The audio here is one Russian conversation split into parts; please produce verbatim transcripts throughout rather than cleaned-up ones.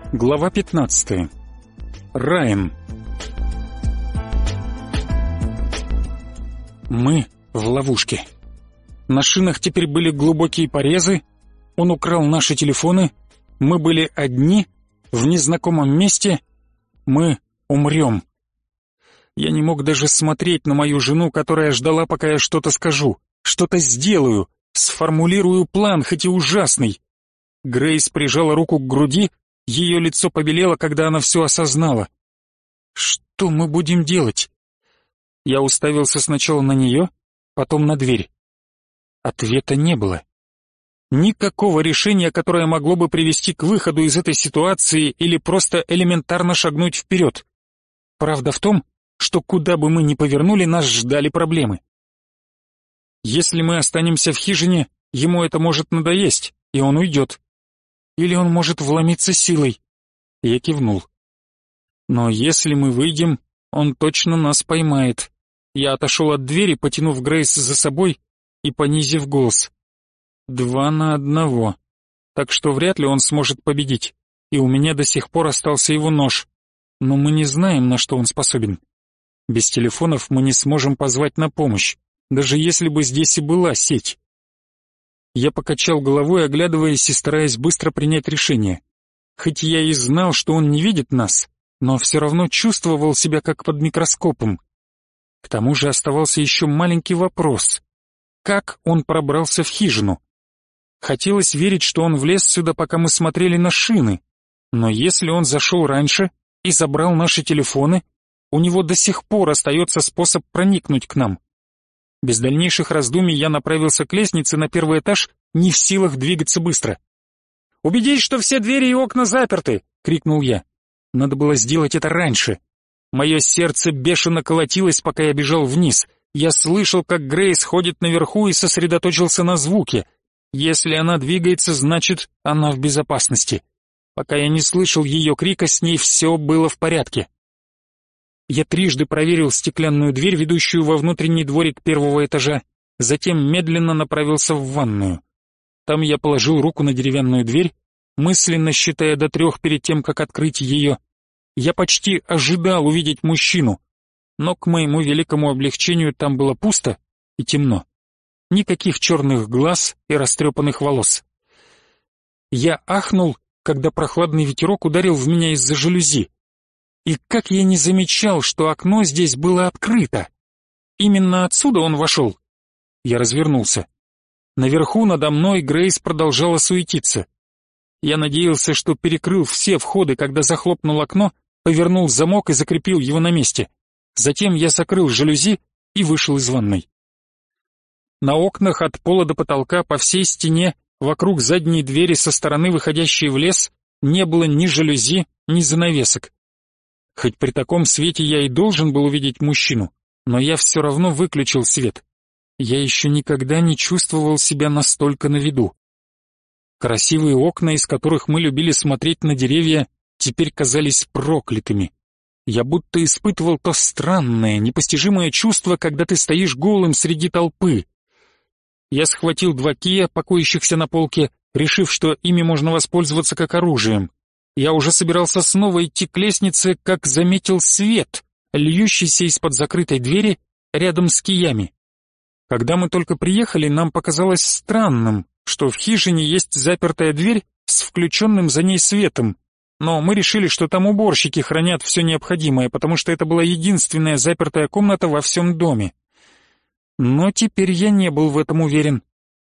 Глава пятнадцатая. Райан. Мы в ловушке. На шинах теперь были глубокие порезы. Он украл наши телефоны. Мы были одни, в незнакомом месте. Мы умрем. Я не мог даже смотреть на мою жену, которая ждала, пока я что-то скажу, что-то сделаю, сформулирую план, хоть и ужасный. Грейс прижала руку к груди, ее лицо побелело, когда она все осознала. Что мы будем делать? Я уставился сначала на нее, потом на дверь. Ответа не было. Никакого решения, которое могло бы привести к выходу из этой ситуации или просто элементарно шагнуть вперед. Правда в том, что куда бы мы ни повернули, нас ждали проблемы. Если мы останемся в хижине, ему это может надоесть, и он уйдет. Или он может вломиться силой. Я кивнул. Но если мы выйдем, он точно нас поймает. Я отошел от двери, потянув Грейс за собой и понизив голос. Два на одного. Так что вряд ли он сможет победить. И у меня до сих пор остался его нож. Но мы не знаем, на что он способен. Без телефонов мы не сможем позвать на помощь, даже если бы здесь и была сеть. Я покачал головой, оглядываясь и стараясь быстро принять решение. Хоть я и знал, что он не видит нас, но все равно чувствовал себя как под микроскопом. К тому же оставался еще маленький вопрос. Как он пробрался в хижину? Хотелось верить, что он влез сюда, пока мы смотрели на шины. Но если он зашел раньше и забрал наши телефоны, у него до сих пор остается способ проникнуть к нам. Без дальнейших раздумий я направился к лестнице на первый этаж, не в силах двигаться быстро. «Убедись, что все двери и окна заперты!» — крикнул я. Надо было сделать это раньше. Мое сердце бешено колотилось, пока я бежал вниз. Я слышал, как Грейс ходит наверху и сосредоточился на звуке. Если она двигается, значит, она в безопасности. Пока я не слышал ее крика, с ней все было в порядке. Я трижды проверил стеклянную дверь, ведущую во внутренний дворик первого этажа, затем медленно направился в ванную. Там я положил руку на деревянную дверь, мысленно считая до трех перед тем, как открыть ее. Я почти ожидал увидеть мужчину, но к моему великому облегчению там было пусто и темно. Никаких черных глаз и растрепанных волос. Я ахнул, когда прохладный ветерок ударил в меня из-за жалюзи. И как я не замечал, что окно здесь было открыто. Именно отсюда он вошел. Я развернулся. Наверху надо мной Грейс продолжала суетиться. Я надеялся, что перекрыл все входы, когда захлопнул окно, повернул замок и закрепил его на месте. Затем я закрыл жалюзи и вышел из ванной. На окнах от пола до потолка по всей стене, вокруг задней двери со стороны, выходящей в лес, не было ни жалюзи, ни занавесок. Хоть при таком свете я и должен был увидеть мужчину, но я все равно выключил свет. Я еще никогда не чувствовал себя настолько на виду. Красивые окна, из которых мы любили смотреть на деревья, теперь казались проклятыми. Я будто испытывал то странное, непостижимое чувство, когда ты стоишь голым среди толпы. Я схватил два кия, покоящихся на полке, решив, что ими можно воспользоваться как оружием. Я уже собирался снова идти к лестнице, как заметил свет, льющийся из-под закрытой двери рядом с киями. Когда мы только приехали, нам показалось странным, что в хижине есть запертая дверь с включенным за ней светом, но мы решили, что там уборщики хранят все необходимое, потому что это была единственная запертая комната во всем доме. Но теперь я не был в этом уверен.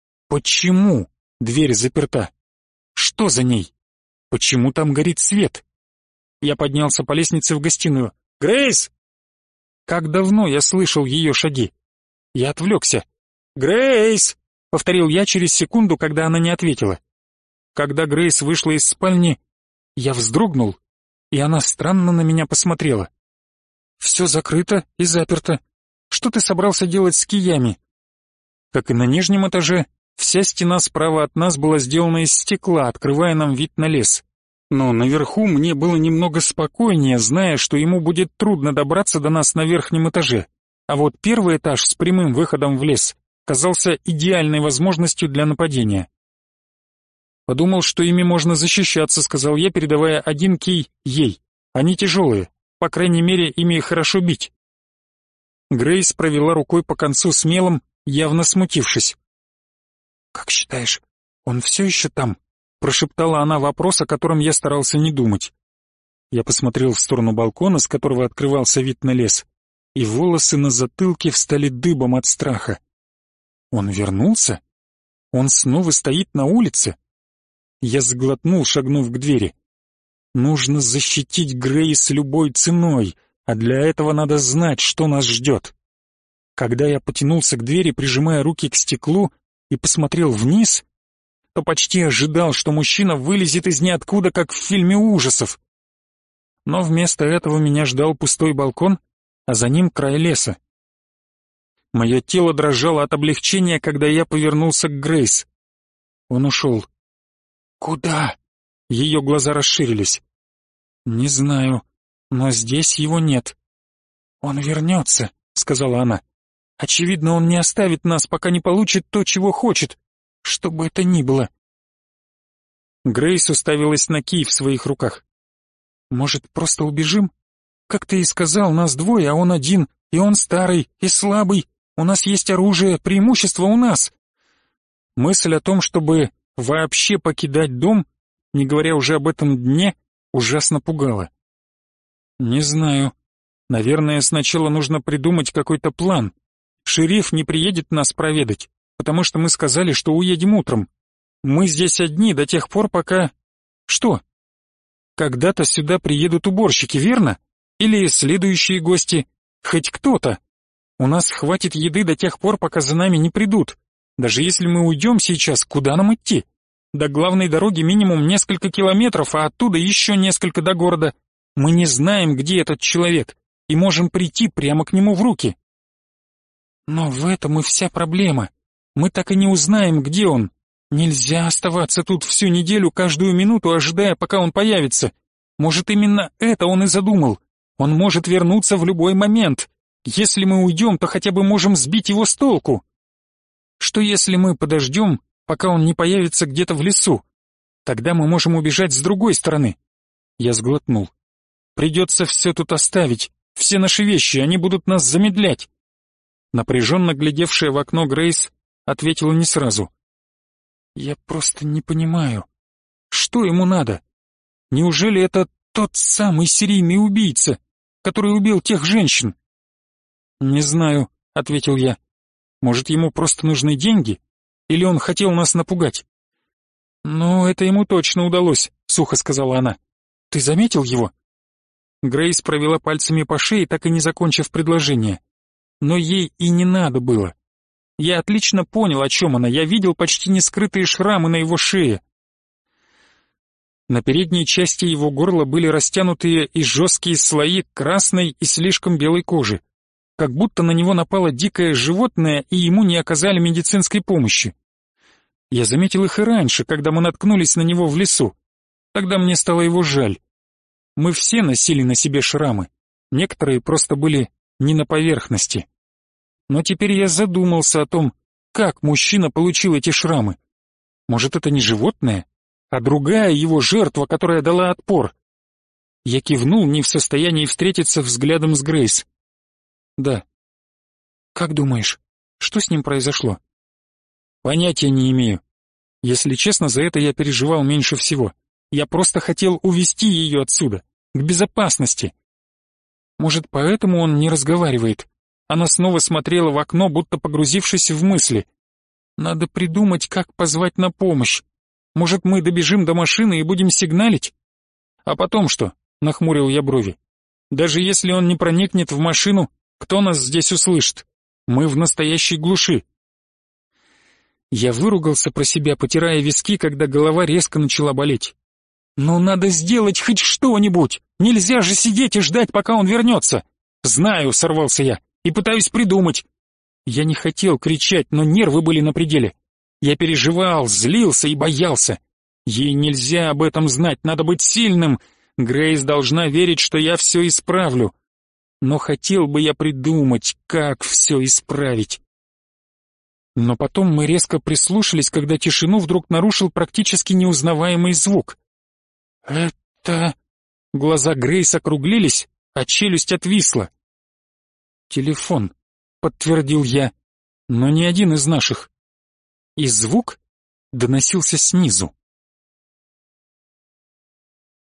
Почему дверь заперта? Что за ней? Почему там горит свет? Я поднялся по лестнице в гостиную. «Грейс!» Как давно я слышал ее шаги? Я отвлекся. «Грейс!» — повторил я через секунду, когда она не ответила. Когда Грейс вышла из спальни, я вздрогнул, и она странно на меня посмотрела. «Все закрыто и заперто. Что ты собрался делать с киями?» Как и на нижнем этаже, вся стена справа от нас была сделана из стекла, открывая нам вид на лес. Но наверху мне было немного спокойнее, зная, что ему будет трудно добраться до нас на верхнем этаже. А вот первый этаж с прямым выходом в лес казался идеальной возможностью для нападения. «Подумал, что ими можно защищаться», — сказал я, передавая один кий ей. «Они тяжелые, по крайней мере, ими хорошо бить». Грейс провела рукой по концу с мелом, явно смутившись. «Как считаешь, он все еще там?» — прошептала она вопрос, о котором я старался не думать. Я посмотрел в сторону балкона, с которого открывался вид на лес, и волосы на затылке встали дыбом от страха. Он вернулся? Он снова стоит на улице? Я сглотнул, шагнув к двери. Нужно защитить Грейс любой ценой, а для этого надо знать, что нас ждет. Когда я потянулся к двери, прижимая руки к стеклу, и посмотрел вниз, то почти ожидал, что мужчина вылезет из ниоткуда, как в фильме ужасов. Но вместо этого меня ждал пустой балкон, а за ним край леса. Мое тело дрожало от облегчения, когда я повернулся к Грейс. Он ушел. «Куда?» Ее глаза расширились. «Не знаю, но здесь его нет». «Он вернется», — сказала она. «Очевидно, он не оставит нас, пока не получит то, чего хочет, что бы это ни было». Грейс уставилась на кий в своих руках. «Может, просто убежим? Как ты и сказал, нас двое, а он один, и он старый, и слабый. У нас есть оружие, преимущество у нас». Мысль о том, чтобы вообще покидать дом, не говоря уже об этом дне, ужасно пугала. «Не знаю. Наверное, сначала нужно придумать какой-то план. Шериф не приедет нас проведать, потому что мы сказали, что уедем утром. Мы здесь одни до тех пор, пока... Что? Когда-то сюда приедут уборщики, верно? Или следующие гости? Хоть кто-то. У нас хватит еды до тех пор, пока за нами не придут. Даже если мы уйдем сейчас, куда нам идти? До главной дороги минимум несколько километров, а оттуда еще несколько до города. Мы не знаем, где этот человек, и можем прийти прямо к нему в руки. Но в этом и вся проблема. Мы так и не узнаем, где он. Нельзя оставаться тут всю неделю, каждую минуту, ожидая, пока он появится. Может, именно это он и задумал. Он может вернуться в любой момент. Если мы уйдем, то хотя бы можем сбить его с толку. Что если мы подождем, пока он не появится где-то в лесу? Тогда мы можем убежать с другой стороны. Я сглотнул. Придется все тут оставить. Все наши вещи, они будут нас замедлять. Напряженно глядевшая в окно Грейс ответила не сразу. «Я просто не понимаю, что ему надо? Неужели это тот самый серийный убийца, который убил тех женщин?» «Не знаю», — ответил я. «Может, ему просто нужны деньги? Или он хотел нас напугать?» «Ну, это ему точно удалось», — сухо сказала она. «Ты заметил его?» Грейс провела пальцами по шее, так и не закончив предложение. Но ей и не надо было. Я отлично понял, о чем она, я видел почти нескрытые шрамы на его шее. На передней части его горла были растянутые и жесткие слои красной и слишком белой кожи, как будто на него напало дикое животное, и ему не оказали медицинской помощи. Я заметил их и раньше, когда мы наткнулись на него в лесу. Тогда мне стало его жаль. Мы все носили на себе шрамы, некоторые просто были не на поверхности. Но теперь я задумался о том, как мужчина получил эти шрамы. Может, это не животное, а другая его жертва, которая дала отпор. Я кивнул, не в состоянии встретиться взглядом с Грейс. «Да». «Как думаешь, что с ним произошло?» «Понятия не имею. Если честно, за это я переживал меньше всего. Я просто хотел увести ее отсюда, к безопасности. Может, поэтому он не разговаривает?» Она снова смотрела в окно, будто погрузившись в мысли. «Надо придумать, как позвать на помощь. Может, мы добежим до машины и будем сигналить?» «А потом что?» — нахмурил я брови. «Даже если он не проникнет в машину, кто нас здесь услышит? Мы в настоящей глуши». Я выругался про себя, потирая виски, когда голова резко начала болеть. «Ну, надо сделать хоть что-нибудь! Нельзя же сидеть и ждать, пока он вернется!» «Знаю», — сорвался я. И пытаюсь придумать. Я не хотел кричать, но нервы были на пределе. Я переживал, злился и боялся. Ей нельзя об этом знать, надо быть сильным. Грейс должна верить, что я все исправлю. Но хотел бы я придумать, как все исправить. Но потом мы резко прислушались, когда тишину вдруг нарушил практически неузнаваемый звук. «Это...» Глаза Грейс округлились, а челюсть отвисла. «Телефон», — подтвердил я, — «но не один из наших». И звук доносился снизу.